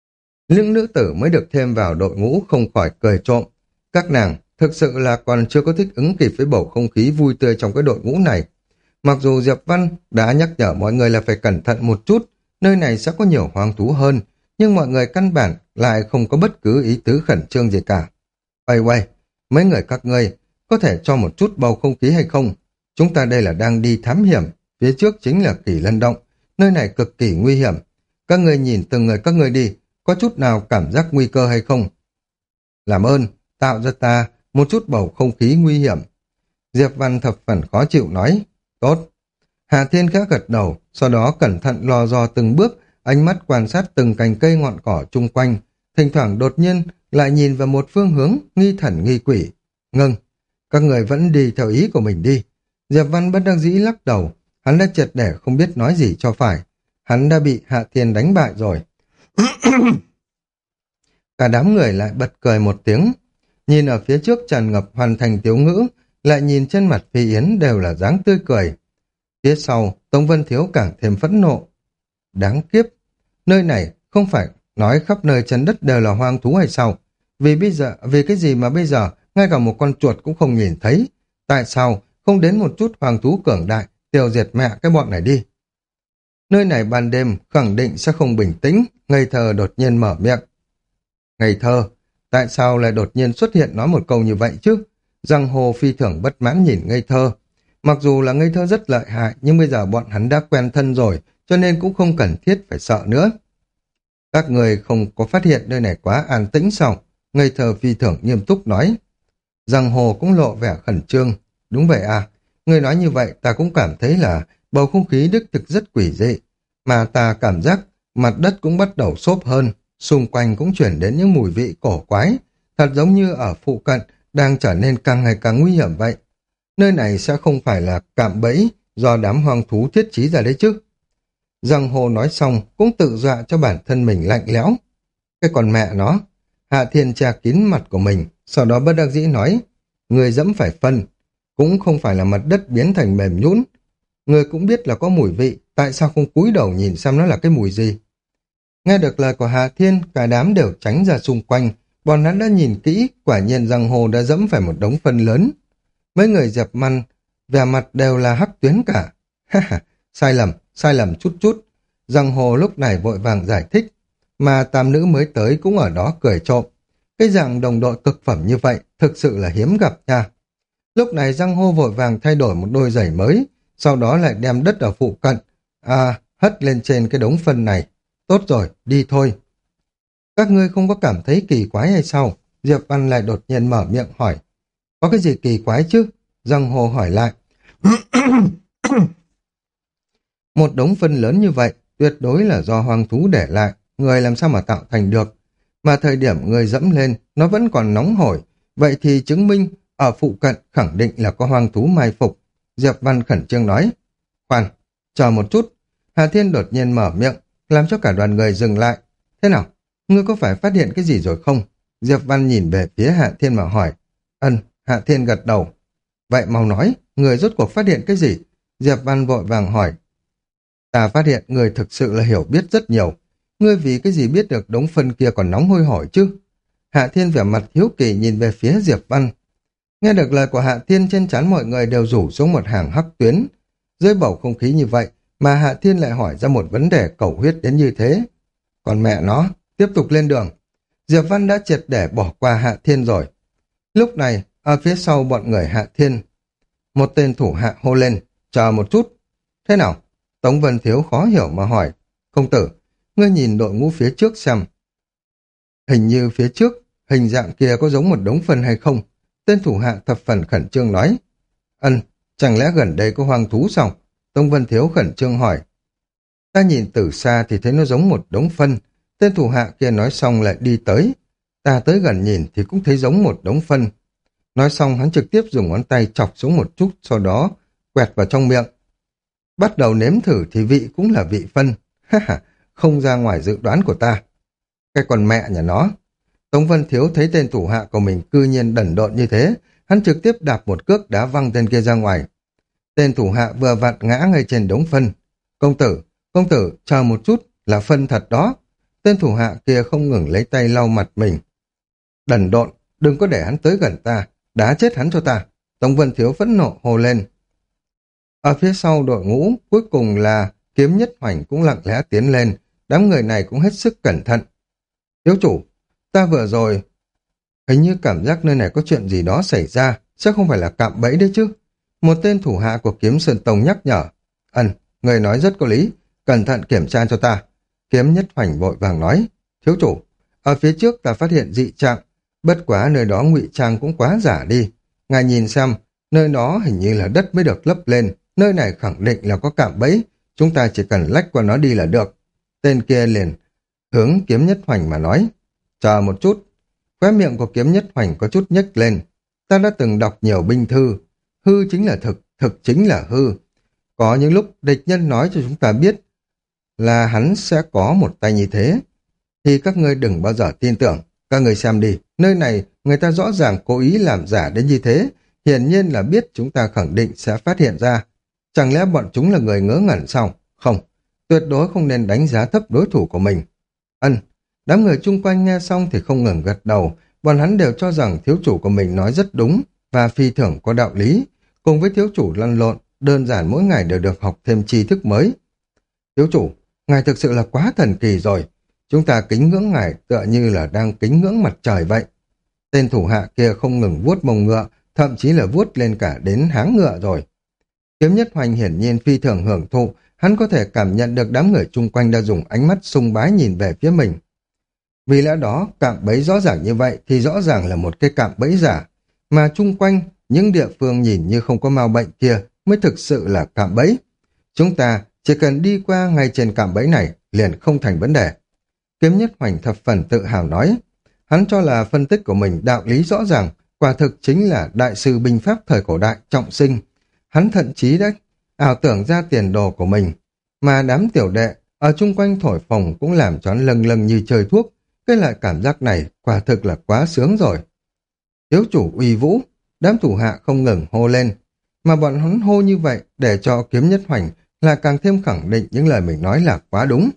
Speaker 1: Những nữ tử mới được thêm vào đội ngũ không khỏi cười trộm. Các nàng thực sự là còn chưa có thích ứng kịp với bầu không khí vui tươi trong cái đội ngũ này. Mặc dù Diệp Văn đã nhắc nhở mọi người là phải cẩn thận một chút, nơi này sẽ có nhiều hoang thú hơn, nhưng mọi người căn bản lại không có bất cứ ý tứ khẩn trương gì cả. Ây quay, mấy người các ngươi có thể cho một chút bầu không khí hay không? Chúng ta đây là đang đi thám hiểm, phía trước chính là Kỳ Lân Động, nơi này cực kỳ nguy hiểm. Các ngươi nhìn từng người các ngươi đi, có chút nào cảm giác nguy cơ hay không? Làm ơn, tạo ra ta một chút bầu không khí nguy hiểm. Diệp Văn thập phần khó chịu nói, tốt. Hà Thiên khẽ gật đầu, sau đó cẩn thận lò dò từng bước, ánh mắt quan sát từng cành cây ngọn cỏ chung quanh, thỉnh thoảng đột nhiên lại nhìn vào một phương hướng nghi thần nghi quỷ. Ngưng, các người vẫn đi theo ý của mình đi. Diệp Văn bất đắc dĩ lắc đầu, hắn đã triệt để không biết nói gì cho phải. Hắn đã bị Hạ Thiên đánh bại rồi. Cả đám người lại bật cười một tiếng. Nhìn ở phía trước tràn ngập hoàn thành tiếu ngữ, lại nhìn trên mặt Phi Yến đều là dáng tươi cười. Phía sau, Tống Vân Thiếu càng thêm phẫn nộ. Đáng kiếp, nơi này không phải nói khắp nơi chân đất đều là hoang thú hay sao? Vì bây giờ, vì cái gì mà bây giờ ngay cả một con chuột cũng không nhìn thấy? Tại sao không đến một chút hoàng thú cường đại, tiêu diệt mẹ cái bọn này đi? Nơi này ban đêm khẳng định sẽ không bình tĩnh, ngây thơ đột nhiên mở miệng. Ngây thơ, tại sao lại đột nhiên xuất hiện nói một câu như vậy chứ? Giang hồ phi thường bất mãn nhìn ngây thơ. Mặc dù là ngây thơ rất lợi hại, nhưng bây giờ bọn hắn đã quen thân rồi, cho nên cũng không cần thiết phải sợ nữa. Các người không có phát hiện nơi này quá an tĩnh sao? Ngây thơ phi thường nghiêm túc nói. Giang hồ cũng lộ vẻ khẩn trương. Đúng vậy à, người nói như vậy ta cũng cảm thấy là bầu không khí đích thực rất quỷ dị. Mà ta cảm giác mặt đất cũng bắt đầu xốp hơn, xung quanh cũng chuyển đến những mùi vị cổ quái, thật giống như ở phụ cận đang trở nên càng ngày càng nguy hiểm vậy. Nơi này sẽ không phải là cạm bẫy do đám hoang thú thiết trí ra đấy chứ. Giang hồ nói xong cũng tự dọa cho bản thân mình lạnh lẽo. Cái con mẹ nó, Hạ Thiên che kín mặt của mình, sau đó bất đắc dĩ nói, người dẫm phải phân, cũng không phải là mặt đất biến thành mềm nhũn. Người cũng biết là có mùi vị, tại sao không cúi đầu nhìn xem nó là cái mùi gì? Nghe được lời của Hà Thiên, cả đám đều tránh ra xung quanh, bọn hắn đã nhìn kỹ, quả nhiên Giang hồ đã dẫm phải một đống phân lớn. Mấy người Diệp Măn, vẻ mặt đều là hắc tuyến cả. Ha ha, sai lầm, sai lầm chút chút. Giang hồ lúc này vội vàng giải thích, mà tam nữ mới tới cũng ở đó cười trộm. Cái dạng đồng đội cực phẩm như vậy thực sự là hiếm gặp nha. Lúc này Giang hồ vội vàng thay đổi một đôi giày mới, sau đó lại đem đất ở phụ cận, à, hất lên trên cái đống phân này. Tốt rồi, đi thôi. Các ngươi không có cảm thấy kỳ quái hay sao? Diệp Văn lại đột nhiên mở miệng hỏi. Có cái gì kỳ quái chứ? Giang hồ hỏi lại. Một đống phân lớn như vậy, tuyệt đối là do hoang thú để lại, người làm sao mà tạo thành được. Mà thời điểm người dẫm lên, nó vẫn còn nóng hổi, vậy thì chứng minh ở phụ cận khẳng định là có hoang thú mai phục. Diệp Văn khẩn trương nói. Khoan, chờ một chút. Hà Thiên đột nhiên mở miệng, làm cho cả đoàn người dừng lại. Thế nào? Ngươi có phải phát hiện cái gì rồi không? Diệp Văn nhìn về phía Hạ Thiên mà hỏi. Ân, Hạ Thiên gật đầu. Vậy mau nói, người rốt cuộc phát hiện cái gì? Diệp Văn vội vàng hỏi. Ta phát hiện người thực sự là hiểu biết rất nhiều. Ngươi vì cái gì biết được đống phân kia còn nóng hôi hổi chứ? Hạ Thiên vẻ mặt hiếu kỳ nhìn về phía Diệp Văn. Nghe được lời của Hạ Thiên, trên trán mọi người đều rủ xuống một hàng hắc tuyến. Dưới bầu không khí như vậy mà Hạ Thiên lại hỏi ra một vấn đề cầu huyết đến như thế. Còn mẹ nó, tiếp tục lên đường. Diệp Văn đã triệt để bỏ qua Hạ Thiên rồi. Lúc này, ở phía sau bọn người Hạ Thiên, một tên thủ hạ hô lên, chờ một chút. Thế nào? Tống Vân Thiếu khó hiểu mà hỏi. Công tử, ngươi nhìn đội ngũ phía trước xem. Hình như phía trước, hình dạng kia có giống một đống phân hay không? Tên thủ hạ thập phần khẩn trương nói. Ân, chẳng lẽ gần đây có hoang thú sao? Tống Vân Thiếu khẩn trương hỏi. Ta nhìn từ xa thì thấy nó giống một đống phân. Tên thủ hạ kia nói xong lại đi tới. Ta tới gần nhìn thì cũng thấy giống một đống phân. Nói xong hắn trực tiếp dùng ngón tay chọc xuống một chút, sau đó quẹt vào trong miệng. Bắt đầu nếm thử thì vị cũng là vị phân. Ha ha, không ra ngoài dự đoán của ta. Cái con mẹ nhà nó. Tống Vân Thiếu thấy tên thủ hạ của mình cư nhiên đần độn như thế, hắn trực tiếp đạp một cước đá văng tên kia ra ngoài. Tên thủ hạ vừa vặn ngã ngay trên đống phân. Công tử, công tử, chờ một chút, là phân thật đó. Tên thủ hạ kia không ngừng lấy tay lau mặt mình. Đần độn, đừng có để hắn tới gần ta, đá chết hắn cho ta. Tống Vân Thiếu phẫn nộ hô lên. Ở phía sau đội ngũ, cuối cùng là Kiếm Nhất Hoành cũng lặng lẽ tiến lên, đám người này cũng hết sức cẩn thận. Thiếu chủ, ta vừa rồi, hình như cảm giác nơi này có chuyện gì đó xảy ra, chắc không phải là cạm bẫy đấy chứ. Một tên thủ hạ của Kiếm Sơn Tông nhắc nhở. Ân, người nói rất có lý, cẩn thận kiểm tra cho ta. Kiếm Nhất Hoành vội vàng nói. Thiếu chủ, ở phía trước ta phát hiện dị trạng, bất quá nơi đó ngụy trang cũng quá giả đi. Ngài nhìn xem, nơi đó hình như là đất mới được lấp lên, nơi này khẳng định là có cạm bẫy, chúng ta chỉ cần lách qua nó đi là được. Tên kia liền hướng Kiếm Nhất Hoành mà nói. Chờ một chút, khóe miệng của Kiếm Nhất Hoành có chút nhếch lên. Ta đã từng đọc nhiều binh thư, hư chính là thực, thực chính là hư. Có những lúc địch nhân nói cho chúng ta biết là hắn sẽ có một tay như thế, thì các ngươi đừng bao giờ tin tưởng. Các người xem đi, nơi này người ta rõ ràng cố ý làm giả đến như thế, hiển nhiên là biết chúng ta khẳng định sẽ phát hiện ra. Chẳng lẽ bọn chúng là người ngớ ngẩn sao? Không, tuyệt đối không nên đánh giá thấp đối thủ của mình. Ân, đám người chung quanh nghe xong thì không ngừng gật đầu, bọn hắn đều cho rằng thiếu chủ của mình nói rất đúng và phi thường có đạo lý. Cùng với thiếu chủ lăn lộn, đơn giản mỗi ngày đều được học thêm tri thức mới. Thiếu chủ, ngài thực sự là quá thần kỳ rồi. Chúng ta kính ngưỡng ngài tựa như là đang kính ngưỡng mặt trời vậy. Tên thủ hạ kia không ngừng vuốt mông ngựa, thậm chí là vuốt lên cả đến háng ngựa rồi. Kiếm Nhất Hoành hiển nhiên phi thường hưởng thụ, hắn có thể cảm nhận được đám người chung quanh đã dùng ánh mắt sùng bái nhìn về phía mình. Vì lẽ đó, cạm bẫy rõ ràng như vậy thì rõ ràng là một cái cạm bẫy giả, mà chung quanh những địa phương nhìn như không có mau bệnh kia mới thực sự là cạm bẫy. Chúng ta chỉ cần đi qua ngay trên cạm bẫy này liền không thành vấn đề. Kiếm Nhất Hoành thập phần tự hào nói. Hắn cho là phân tích của mình đạo lý rõ ràng, quả thực chính là đại sư binh pháp thời cổ đại Trọng Sinh. Hắn thậm chí đã ảo tưởng ra tiền đồ của mình, mà đám tiểu đệ ở chung quanh thổi phồng cũng làm cho hắn lâng lâng như chơi thuốc. Cái loại cảm giác này quả thực là quá sướng rồi. Thiếu chủ uy vũ, đám thủ hạ không ngừng hô lên, mà bọn hắn hô như vậy để cho Kiếm Nhất Hoành là càng thêm khẳng định những lời mình nói là quá đúng.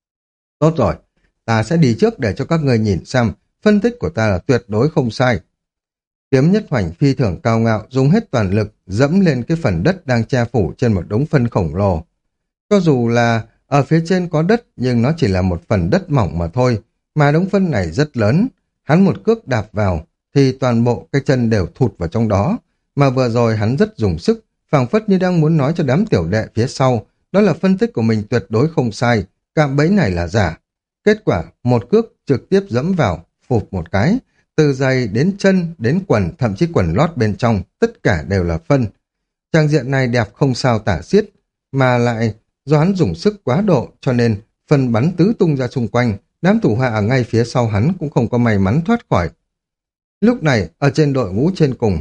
Speaker 1: Tốt rồi, ta sẽ đi trước để cho các người nhìn xem phân tích của ta là tuyệt đối không sai. Kiếm Nhất Hoành phi thường cao ngạo, dùng hết toàn lực dẫm lên cái phần đất đang che phủ trên một đống phân khổng lồ. Cho dù là ở phía trên có đất, nhưng nó chỉ là một phần đất mỏng mà thôi, mà đống phân này rất lớn. Hắn một cước đạp vào thì toàn bộ cái chân đều thụt vào trong đó, mà vừa rồi hắn rất dùng sức, phảng phất như đang muốn nói cho đám tiểu đệ phía sau, đó là phân tích của mình tuyệt đối không sai, cạm bẫy này là giả. Kết quả, một cước trực tiếp dẫm vào, phụp một cái, từ giày đến chân, đến quần, thậm chí quần lót bên trong, tất cả đều là phân. Trang diện này đẹp không sao tả xiết, mà lại do hắn dùng sức quá độ cho nên phân bắn tứ tung ra xung quanh, đám thủ hạ ở ngay phía sau hắn cũng không có may mắn thoát khỏi. Lúc này, ở trên đội ngũ trên cùng,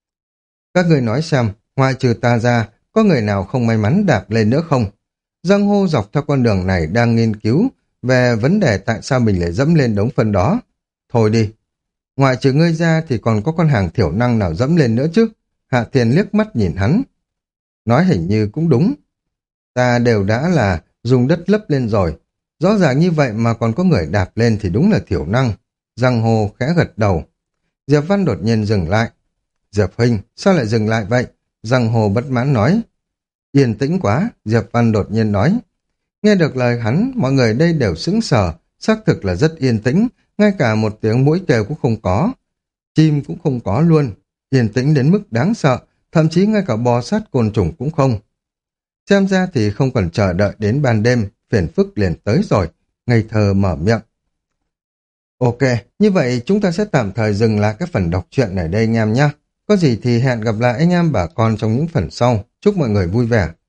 Speaker 1: các người nói xem, ngoại trừ ta ra, có người nào không may mắn đạp lên nữa không? Giang Hô dọc theo con đường này đang nghiên cứu về vấn đề tại sao mình lại dẫm lên đống phân đó. Thôi đi, ngoại trừ ngươi ra thì còn có con hàng thiểu năng nào dẫm lên nữa chứ? Hạ Thiên liếc mắt nhìn hắn. Nói hình như cũng đúng. Ta đều đã là dùng đất lấp lên rồi. Rõ ràng như vậy mà còn có người đạp lên thì đúng là thiểu năng. Giang Hồ khẽ gật đầu. Diệp Văn đột nhiên dừng lại. Diệp huynh, sao lại dừng lại vậy? Giang Hồ bất mãn nói. Yên tĩnh quá, Diệp Văn đột nhiên nói. Nghe được lời hắn, mọi người đây đều sững sờ, xác thực là rất yên tĩnh, ngay cả một tiếng mũi kêu cũng không có. Chim cũng không có luôn, yên tĩnh đến mức đáng sợ, thậm chí ngay cả bò sát côn trùng cũng không. Xem ra thì không cần chờ đợi đến ban đêm, phiền phức liền tới rồi, ngây thơ mở miệng. Ok, như vậy chúng ta sẽ tạm thời dừng lại cái phần đọc truyện này đây anh em nhé. Có gì thì hẹn gặp lại anh em bà con trong những phần sau. Chúc mọi người vui vẻ.